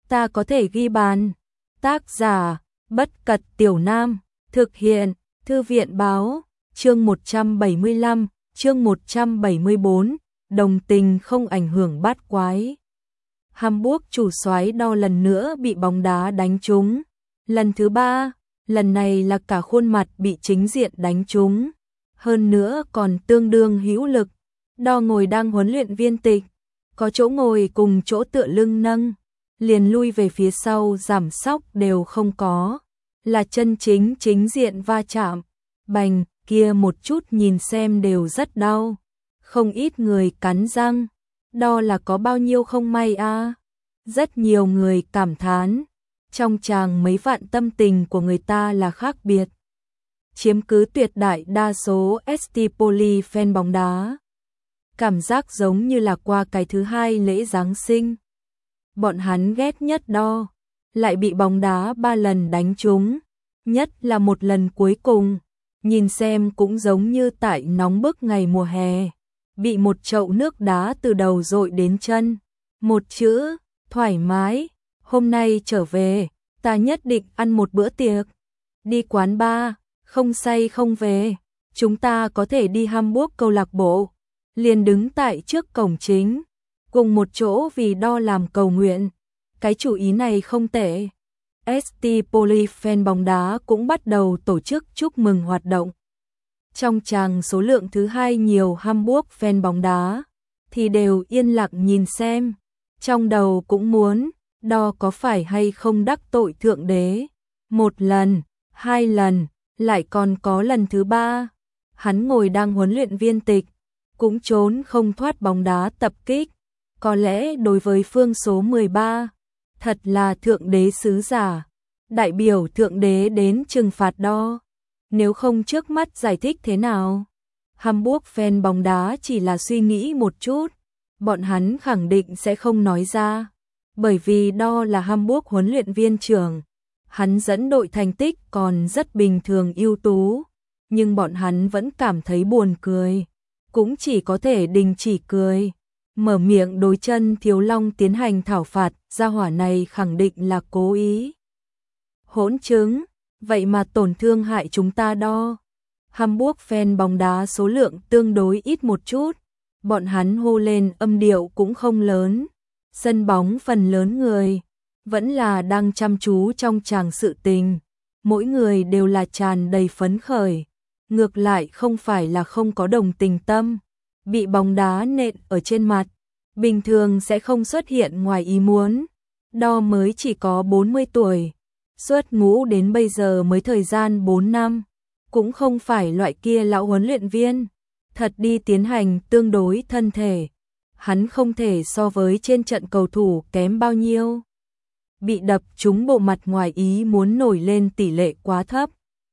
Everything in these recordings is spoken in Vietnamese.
ta có thể ghi bàn. Tác giả, Bất Cật Tiểu Nam, thực hiện, Thư viện báo, chương 175, chương 174, đồng tình không ảnh hưởng bát quái. Hamburg chủ soái đo lần nữa bị bóng đá đánh trúng. Lần thứ 3, lần này là cả khuôn mặt bị chính diện đánh trúng. Hơn nữa còn tương đương hữu lực. Đo ngồi đang huấn luyện viên Tịch, có chỗ ngồi cùng chỗ tựa lưng nâng, liền lui về phía sau giảm sóc đều không có, là chân chính diện va chạm, bành, kia một chút nhìn xem đều rất đau, không ít người cắn răng, đo là có bao nhiêu không may a. Rất nhiều người cảm thán, trong tràng mấy vạn tâm tình của người ta là khác biệt, chiếm cứ tuyệt đại đa số ST Poli fan bóng đá. Cảm giác giống như là qua cái thứ 2 lễ Giáng sinh. Bọn hắn ghét nhất đo, lại bị bóng đá 3 lần đánh trúng, nhất là một lần cuối cùng, nhìn xem cũng giống như tại nóng bức ngày mùa hè, bị một chậu nước đá từ đầu dội đến chân. Một chữ, thoải mái, hôm nay trở về, ta nhất định ăn một bữa tiệc, đi quán bar, không say không về, chúng ta có thể đi Hamburg câu lạc bộ. Liền đứng tại trước cổng chính, cùng một chỗ vì đo làm cầu nguyện. Cái chủ ý này không tệ. ST Poli fan bóng đá cũng bắt đầu tổ chức chúc mừng hoạt động. Trong tràng số lượng thứ 2 nhiều Hamburg fan bóng đá, thì đều yên lặng nhìn xem. Trong đầu cũng muốn, đo có phải hay không đắc tội thượng đế. 1 lần, 2 lần, lại còn có lần thứ 3. Hắn ngồi đang huấn luyện viên Tịch, cũng trốn không thoát bóng đá tập kích. Có lẽ đối với phương số 13, thật là thượng đế sứ giả, đại biểu thượng đế đến trừng phạt đo. Nếu không trước mắt giải thích thế nào? Hamburg fan bóng đá chỉ là suy nghĩ một chút, bọn hắn khẳng định sẽ không nói ra, bởi vì đo là Hamburg huấn luyện viên trưởng, hắn dẫn đội thành tích còn rất bình thường ưu tú, nhưng bọn hắn vẫn cảm thấy buồn cười. Cũng chỉ có thể đình chỉ cười, mở miệng đối Chân Thiếu Long tiến hành thảo phạt, gia hỏa này khẳng định là cố ý. Hỗn chứng, vậy mà tổn thương hại chúng ta đo. Hamburg fan bóng đá số lượng tương đối ít một chút, bọn hắn hô lên âm điệu cũng không lớn, sân bóng phần lớn người, vẫn là đang chăm chú trong tràng sự tình, mỗi người đều là tràn đầy phấn khởi. Ngược lại không phải là không có đồng tình tâm, bị bóng đá nện ở trên mặt, bình thường sẽ không xuất hiện ngoài ý muốn. Đo mới chỉ có 40 tuổi, xuất ngũ đến bây giờ mới thời gian 4 năm, cũng không phải loại kia lão huấn luyện viên, thật đi tiến hành tương đối thân thể. Hắn không thể so với trên trận cầu thủ kém bao nhiêu. Bị đập trúng bộ mặt ngoài ý muốn nổi lên tỷ lệ quá thấp.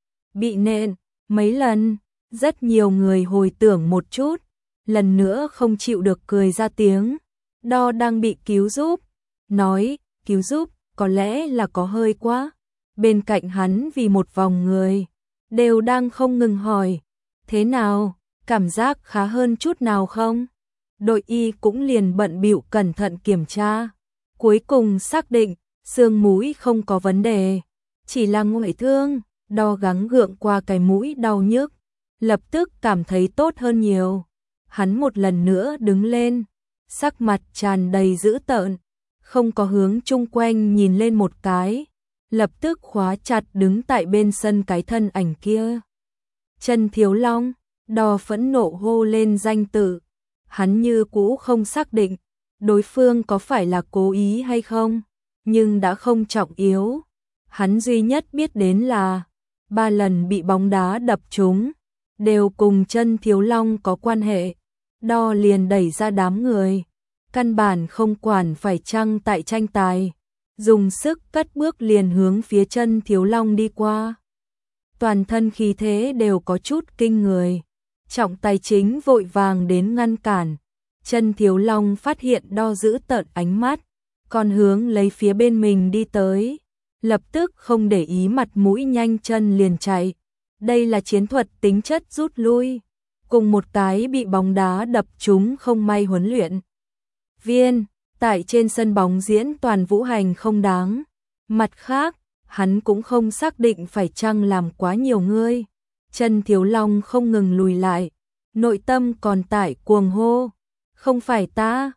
Bị nện mấy lần, rất nhiều người hồi tưởng một chút, lần nữa không chịu được cười ra tiếng. Đo đang bị cứu giúp, nói, cứu giúp, có lẽ là có hơi quá. Bên cạnh hắn vì một vòng người, đều đang không ngừng hỏi, thế nào, cảm giác khá hơn chút nào không? Đội y cũng liền bận bịu cẩn thận kiểm tra, cuối cùng xác định, xương mũi không có vấn đề, chỉ là ngoại thương. Đo gắng gượng qua cái mũi đau nhức, lập tức cảm thấy tốt hơn nhiều. Hắn một lần nữa đứng lên, sắc mặt tràn đầy dữ tợn, không có hướng chung quanh nhìn lên một cái, lập tức khóa chặt đứng tại bên sân cái thân ảnh kia. Chân Thiếu Long, đo phẫn nộ hô lên danh tự, hắn như cũ không xác định đối phương có phải là cố ý hay không, nhưng đã không trọng yếu. Hắn duy nhất biết đến là 3 lần bị bóng đá đập trúng, đều cùng Chân Thiếu Long có quan hệ. Đo liền đẩy ra đám người, căn bản không quản phải chăng tại tranh tài, dùng sức cất bước liền hướng phía Chân Thiếu Long đi qua. Toàn thân khí thế đều có chút kinh người, trọng tài chính vội vàng đến ngăn cản. Chân Thiếu Long phát hiện đo giữ tợn ánh mắt, còn hướng lấy phía bên mình đi tới. Lập tức không để ý mặt mũi nhanh chân liền chạy. Đây là chiến thuật tính chất rút lui, cùng một cái bị bóng đá đập trúng không may huấn luyện viên, Tại trên sân bóng diễn toàn vũ hành không đáng. Mặt khác, hắn cũng không xác định phải chăng làm quá nhiều ngươi. Chân Thiếu Long không ngừng lùi lại, nội tâm còn tại cuồng hô. Không phải ta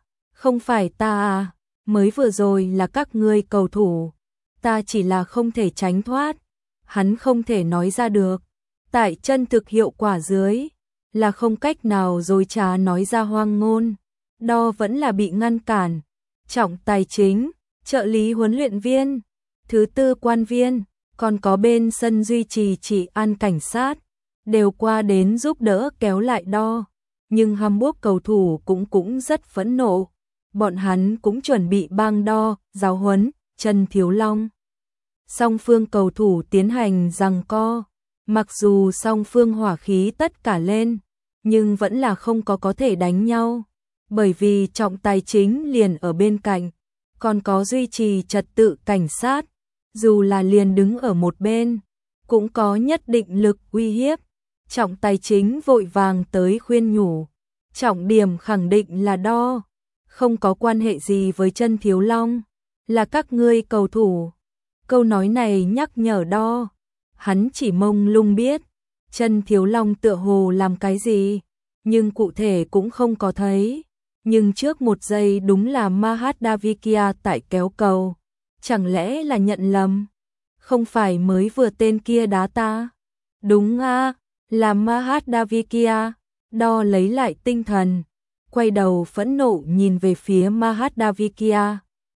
à, mới vừa rồi là các ngươi cầu thủ. Ta chỉ là không thể tránh thoát. Hắn không thể nói ra được. Tại chân thực hiệu quả dưới, là không cách nào dối trá nói ra hoang ngôn. Đo vẫn là bị ngăn cản. Trọng tài chính, trợ lý huấn luyện viên, thứ tư quan viên, còn có bên sân duy trì trị an cảnh sát, đều qua đến giúp đỡ kéo lại đo. Nhưng Hamburg cầu thủ cũng rất phẫn nộ. Bọn hắn cũng chuẩn bị bang đo, giáo huấn, Chân Thiếu Long. Song phương cầu thủ tiến hành giằng co. Mặc dù song phương hỏa khí tất cả lên, nhưng vẫn là không có thể đánh nhau. Bởi vì trọng tài chính liền ở bên cạnh, còn có duy trì trật tự cảnh sát, dù là liền đứng ở một bên, cũng có nhất định lực uy hiếp. Trọng tài chính vội vàng tới khuyên nhủ, trọng điểm khẳng định là đo, không có quan hệ gì với Chân Thiếu Long, là các ngươi cầu thủ. Câu nói này nhắc nhở đo, hắn chỉ mông lung biết, Chân Thiếu Long tựa hồ làm cái gì, nhưng cụ thể cũng không có thấy. Nhưng trước một giây đúng là Mahadavikia tại kéo cầu. Chẳng lẽ là nhận lầm? Không phải mới vừa tên kia đá ta? Đúng à, là Mahadavikia. Đo lấy lại tinh thần, quay đầu phẫn nộ nhìn về phía Mahadavikia.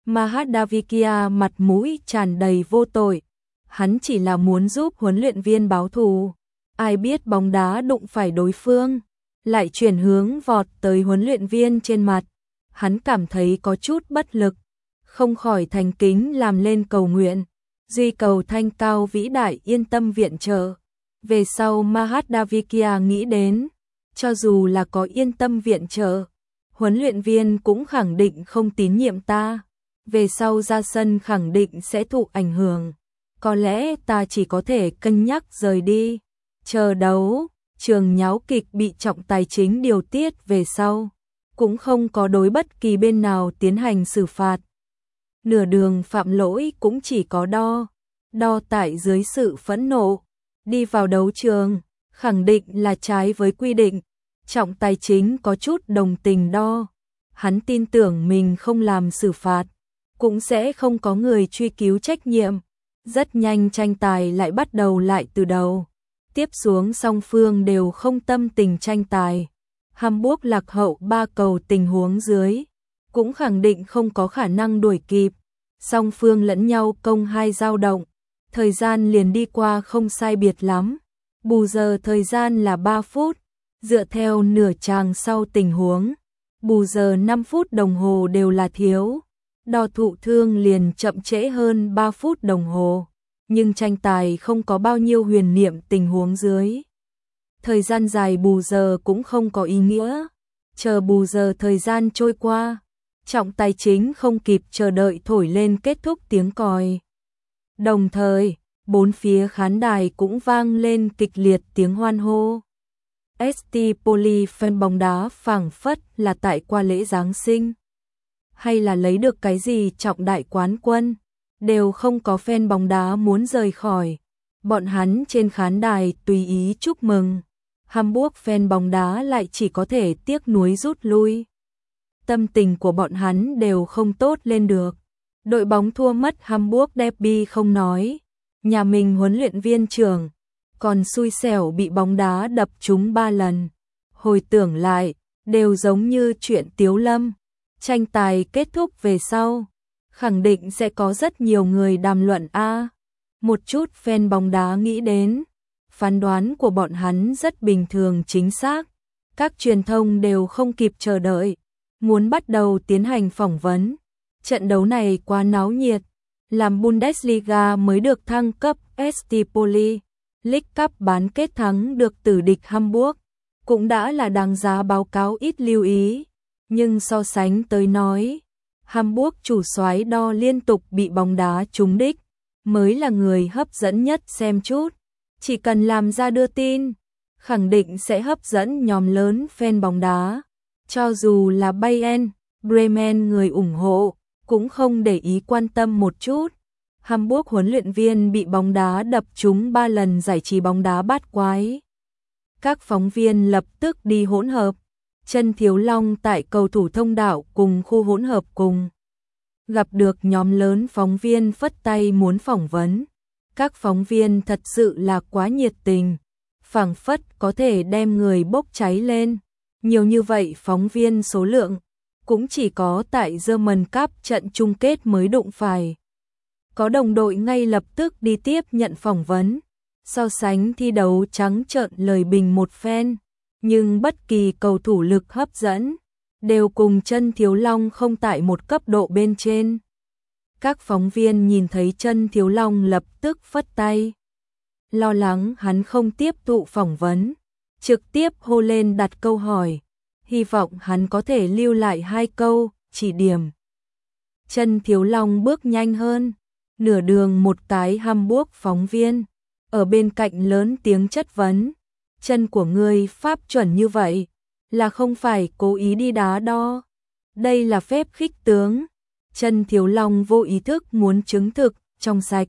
Mahadavikia mặt mũi tràn đầy vô tội. Hắn chỉ là muốn giúp huấn luyện viên báo thù. Ai biết bóng đá đụng phải đối phương, lại chuyển hướng vọt tới huấn luyện viên trên mặt. Hắn cảm thấy có chút bất lực, không khỏi thành kính làm lên cầu nguyện. Duy cầu thanh cao vĩ đại yên tâm viện trợ. Về sau Mahadavikia nghĩ đến, cho dù là có yên tâm viện trợ, huấn luyện viên cũng khẳng định không tín nhiệm ta. Về sau ra sân khẳng định sẽ thụ ảnh hưởng. Có lẽ ta chỉ có thể cân nhắc rời đi. Chờ đấu, trường nháo kịch bị trọng tài chính điều tiết về sau, cũng không có đối bất kỳ bên nào tiến hành xử phạt. Nửa đường phạm lỗi cũng chỉ có đo tại dưới sự phẫn nộ, đi vào đấu trường, khẳng định là trái với quy định. Trọng tài chính có chút đồng tình đo, hắn tin tưởng mình không làm xử phạt, cũng sẽ không có người truy cứu trách nhiệm. Rất nhanh tranh tài lại bắt đầu lại từ đầu. Tiếp xuống song phương đều không tâm tình tranh tài. Hamburg lạc hậu 3 cầu tình huống dưới, cũng khẳng định không có khả năng đuổi kịp. Song phương lẫn nhau công hai dao động, thời gian liền đi qua không sai biệt lắm. Bù giờ thời gian là 3 phút, dựa theo nửa chàng sau tình huống. Bù giờ 5 phút đồng hồ đều là thiếu. Đo thụ thương liền chậm trễ hơn 3 phút đồng hồ. Nhưng tranh tài không có bao nhiêu huyền niệm tình huống dưới. Thời gian dài bù giờ cũng không có ý nghĩa. Chờ bù giờ thời gian trôi qua, trọng tài chính không kịp chờ đợi thổi lên kết thúc tiếng còi. Đồng thời, bốn phía khán đài cũng vang lên kịch liệt tiếng hoan hô. ST Poli fan bóng đá phảng phất là tại qua lễ Giáng sinh, hay là lấy được cái gì trọng đại quán quân, đều không có fan bóng đá muốn rời khỏi. Bọn hắn trên khán đài tùy ý chúc mừng. Hamburg fan bóng đá lại chỉ có thể tiếc nuối rút lui. Tâm tình của bọn hắn đều không tốt lên được. Đội bóng thua mất Hamburg derby không nói, nhà mình huấn luyện viên trưởng còn xui xẻo bị bóng đá đập trúng 3 lần. Hồi tưởng lại, đều giống như chuyện tiếu lâm. Tranh tài kết thúc về sau, khẳng định sẽ có rất nhiều người đàm luận một chút fan bóng đá nghĩ đến, phán đoán của bọn hắn rất bình thường chính xác. Các truyền thông đều không kịp chờ đợi, muốn bắt đầu tiến hành phỏng vấn. Trận đấu này quá náo nhiệt, làm Bundesliga mới được thăng cấp. ST Poli League Cup bán kết thắng được tử địch Hamburg, cũng đã là đáng giá báo cáo ít lưu ý. Nhưng so sánh tới nói, Hamburg chủ soái đo liên tục bị bóng đá trúng đích, mới là người hấp dẫn nhất xem chút. Chỉ cần làm ra đưa tin, khẳng định sẽ hấp dẫn nhóm lớn fan bóng đá. Cho dù là Bayern, Bremen người ủng hộ cũng không để ý quan tâm một chút. Hamburg huấn luyện viên bị bóng đá đập trúng 3 lần giải trí bóng đá bát quái. Các phóng viên lập tức đi hỗn hợp. Chân Thiếu Long tại cầu thủ thông đạo cùng khu hỗn hợp cùng. Gặp được nhóm lớn phóng viên phất tay muốn phỏng vấn. Các phóng viên thật sự là quá nhiệt tình. Phảng phất có thể đem người bốc cháy lên. Nhiều như vậy phóng viên số lượng. Cũng chỉ có tại German Cup trận chung kết mới đụng phải. Có đồng đội ngay lập tức đi tiếp nhận phỏng vấn. So sánh thi đấu trắng trợn lời bình một phen. Nhưng bất kỳ cầu thủ lực hấp dẫn đều cùng Chân Thiếu Long không tại một cấp độ bên trên. Các phóng viên nhìn thấy Chân Thiếu Long lập tức phất tay. Lo lắng hắn không tiếp thụ phỏng vấn, trực tiếp hô lên đặt câu hỏi, hy vọng hắn có thể lưu lại 2 câu chỉ điểm. Chân Thiếu Long bước nhanh hơn, nửa đường một cái Hamburg phóng viên ở bên cạnh lớn tiếng chất vấn, chân của ngươi pháp chuẩn như vậy là không phải cố ý đi đá đo, đây là phép khích tướng. Chân Thiếu Long vô ý thức muốn chứng thực trong sạch.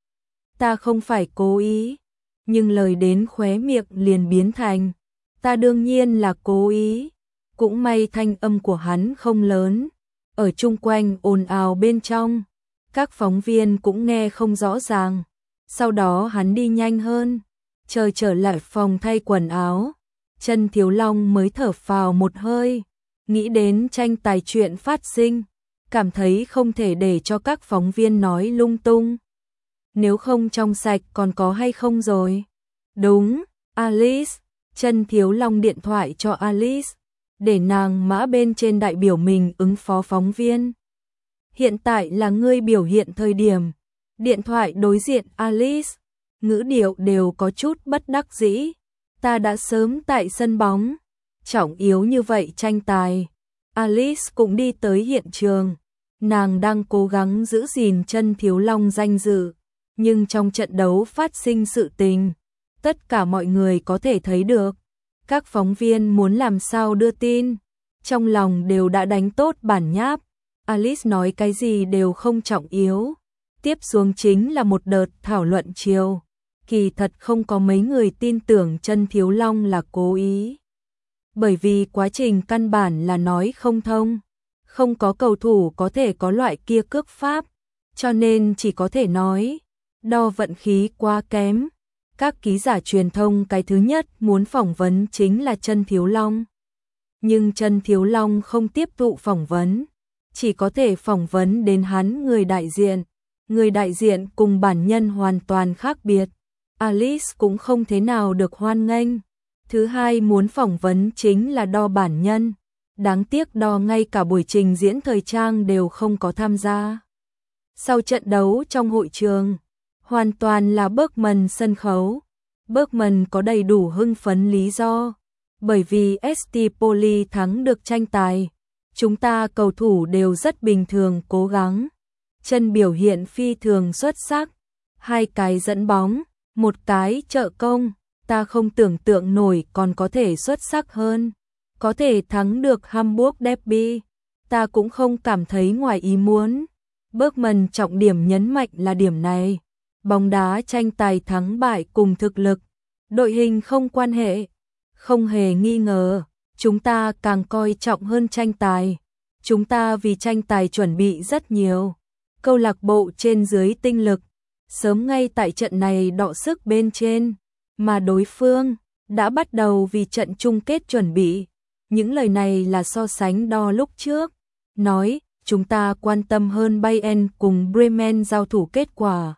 Ta không phải cố ý, nhưng lời đến khóe miệng liền biến thành, ta đương nhiên là cố ý. Cũng may thanh âm của hắn không lớn, ở chung quanh ồn ào bên trong, các phóng viên cũng nghe không rõ ràng. Sau đó hắn đi nhanh hơn, chờ trở lại phòng thay quần áo, Chân Thiếu Long mới thở phào một hơi, nghĩ đến tranh tài chuyện phát sinh, cảm thấy không thể để cho các phóng viên nói lung tung. Nếu không trong sạch còn có hay không rồi? Đúng, Alice. Chân Thiếu Long điện thoại cho Alice, để nàng mã bên trên đại biểu mình ứng phó phóng viên. Hiện tại là ngươi biểu hiện thời điểm. Điện thoại đối diện Alice, ngữ điệu đều có chút bất đắc dĩ. Ta đã sớm tại sân bóng, trọng yếu như vậy tranh tài. Alice cũng đi tới hiện trường. Nàng đang cố gắng giữ gìn Chân Thiếu Long danh dự, nhưng trong trận đấu phát sinh sự tình, tất cả mọi người có thể thấy được. Các phóng viên muốn làm sao đưa tin, trong lòng đều đã đánh tốt bản nháp. Alice nói cái gì đều không trọng yếu. Tiếp xuống chính là một đợt thảo luận chiều. Kỳ thật không có mấy người tin tưởng Chân Thiếu Long là cố ý. Bởi vì quá trình căn bản là nói không thông. Không có cầu thủ có thể có loại kia cước pháp, cho nên chỉ có thể nói, đo vận khí quá kém. Các ký giả truyền thông cái thứ nhất muốn phỏng vấn chính là Chân Thiếu Long. Nhưng Chân Thiếu Long không tiếp thụ phỏng vấn, chỉ có thể phỏng vấn đến hắn người đại diện. Người đại diện cùng bản nhân hoàn toàn khác biệt. Alice cũng không thế nào được hoan nghênh. Thứ hai muốn phỏng vấn chính là đo bản nhân. Đáng tiếc đo ngay cả buổi trình diễn thời trang đều không có tham gia. Sau trận đấu trong hội trường, hoàn toàn là Bergman sân khấu. Bergman có đầy đủ hưng phấn lý do. Bởi vì ST Poli thắng được tranh tài. Chúng ta cầu thủ đều rất bình thường cố gắng. Chân biểu hiện phi thường xuất sắc. 2 cái dẫn bóng, 1 cái trợ công. Ta không tưởng tượng nổi còn có thể xuất sắc hơn. Có thể thắng được Hamburg Derby, ta cũng không cảm thấy ngoài ý muốn. Bergman trọng điểm nhấn mạnh là điểm này. Bóng đá tranh tài thắng bại cùng thực lực, đội hình không quan hệ. Không hề nghi ngờ, chúng ta càng coi trọng hơn tranh tài. Chúng ta vì tranh tài chuẩn bị rất nhiều. Câu lạc bộ trên dưới tinh lực, sớm ngay tại trận này đọ sức bên trên, mà đối phương đã bắt đầu vì trận chung kết chuẩn bị. Những lời này là so sánh đo lúc trước, nói chúng ta quan tâm hơn Bayern cùng Bremen giao thủ kết quả.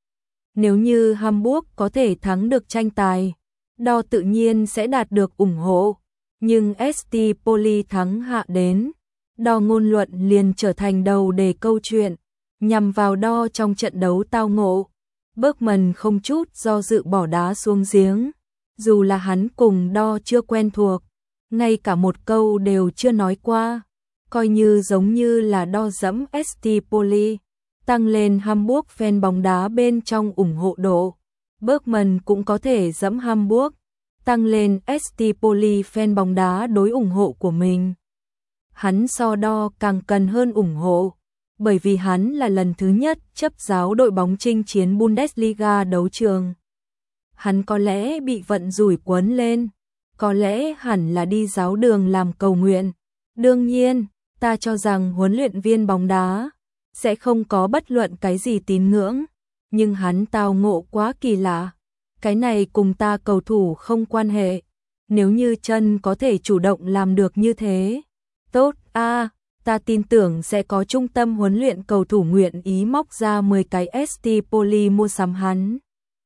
Nếu như Hamburg có thể thắng được tranh tài, đo tự nhiên sẽ đạt được ủng hộ, nhưng ST Poli thắng hạ đến, đo ngôn luận liền trở thành đầu đề câu chuyện, nhằm vào đo trong trận đấu tao ngộ. Bergman không chút do dự bỏ đá xuống giếng, dù là hắn cùng đo chưa quen thuộc, ngay cả một câu đều chưa nói qua, coi như giống như là đo dẫm ST Poli, tăng lên Hamburg fan bóng đá bên trong ủng hộ độ. Bergman cũng có thể dẫm Hamburg, tăng lên ST Poli fan bóng đá đối ủng hộ của mình. hắn so đo càng cần hơn ủng hộ, bởi vì hắn là lần thứ nhất chấp giáo đội bóng chinh chiến Bundesliga đấu trường. Hắn có lẽ bị vận rủi cuốn lên, có lẽ hẳn là đi giáo đường làm cầu nguyện. Đương nhiên, ta cho rằng huấn luyện viên bóng đá sẽ không có bất luận cái gì tín ngưỡng, nhưng hắn tao ngộ quá kỳ lạ. Cái này cùng ta cầu thủ không quan hệ. Nếu như chân có thể chủ động làm được như thế, tốt ta tin tưởng sẽ có trung tâm huấn luyện cầu thủ nguyện ý móc ra 10 cái ST Poly mua sắm hắn.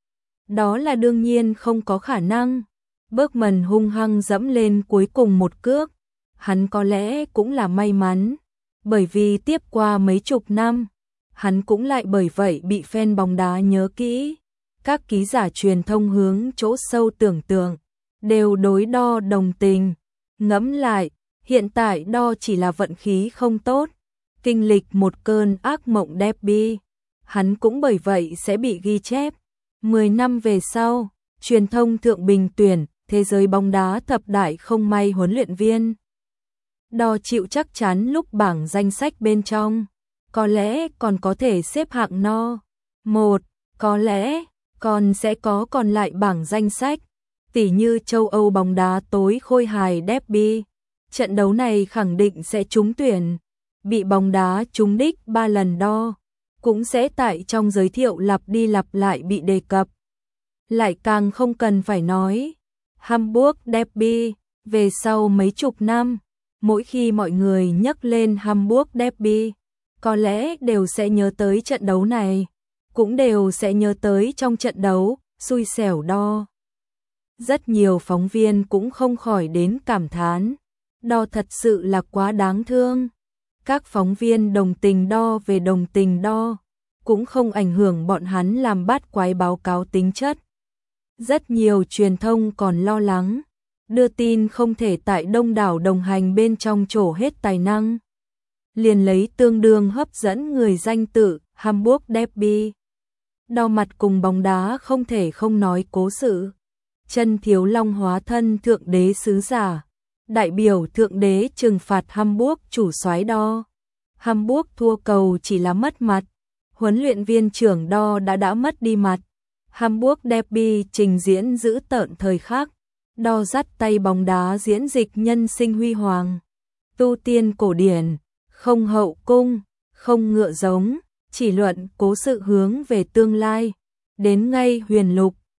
Đó là đương nhiên không có khả năng. Bergman hung hăng dẫm lên cuối cùng một cước. Hắn có lẽ cũng là may mắn, bởi vì tiếp qua mấy chục năm, hắn cũng lại bởi vậy bị fan bóng đá nhớ kỹ. Các ký giả truyền thông hướng chỗ sâu tưởng tượng, đều đối đo đồng tình. Ngẫm lại, hiện tại đo chỉ là vận khí không tốt, kinh lịch một cơn ác mộng derby. Hắn cũng bởi vậy sẽ bị ghi chép. 10 năm về sau, truyền thông thượng bình tuyển, thế giới bóng đá thập đại không may huấn luyện viên. Đo chịu chắc chắn lúc bảng danh sách bên trong, có lẽ còn có thể xếp hạng no. 1, có lẽ còn sẽ có còn lại bảng danh sách, tỉ như châu Âu bóng đá tối khôi hài derby. Trận đấu này khẳng định sẽ trúng tuyển, bị bóng đá trúng đích 3 lần đo, cũng sẽ tại trong giới thiệu lặp đi lặp lại bị đề cập. Lại càng không cần phải nói, Hamburg derby, về sau mấy chục năm, mỗi khi mọi người nhắc lên Hamburg derby, có lẽ đều sẽ nhớ tới trận đấu này, cũng đều sẽ nhớ tới trong trận đấu, xui xẻo đo. Rất nhiều phóng viên cũng không khỏi đến cảm thán, đo thật sự là quá đáng thương. Các phóng viên đồng tình đo về đồng tình đo, cũng không ảnh hưởng bọn hắn làm bát quái báo cáo tính chất. Rất nhiều truyền thông còn lo lắng, đưa tin không thể tại đông đảo đồng hành bên trong trổ hết tài năng. Liền lấy tương đương hấp dẫn người danh tự Hamburg derby. Đo mặt cùng bóng đá không thể không nói cố sự. Chân Thiếu Long hóa thân thượng đế sứ giả, đại biểu thượng đế trừng phạt Hamburg chủ soái đo. Hamburg thua cầu chỉ là mất mặt, huấn luyện viên trưởng đo đã mất đi mặt. Hamburg derby trình diễn giữ tợn thời khắc, đo dắt tay bóng đá diễn dịch nhân sinh huy hoàng. Tu tiên cổ điển, không hậu cung, không ngựa giống, chỉ luận cố sự hướng về tương lai. Đến ngay huyền lục,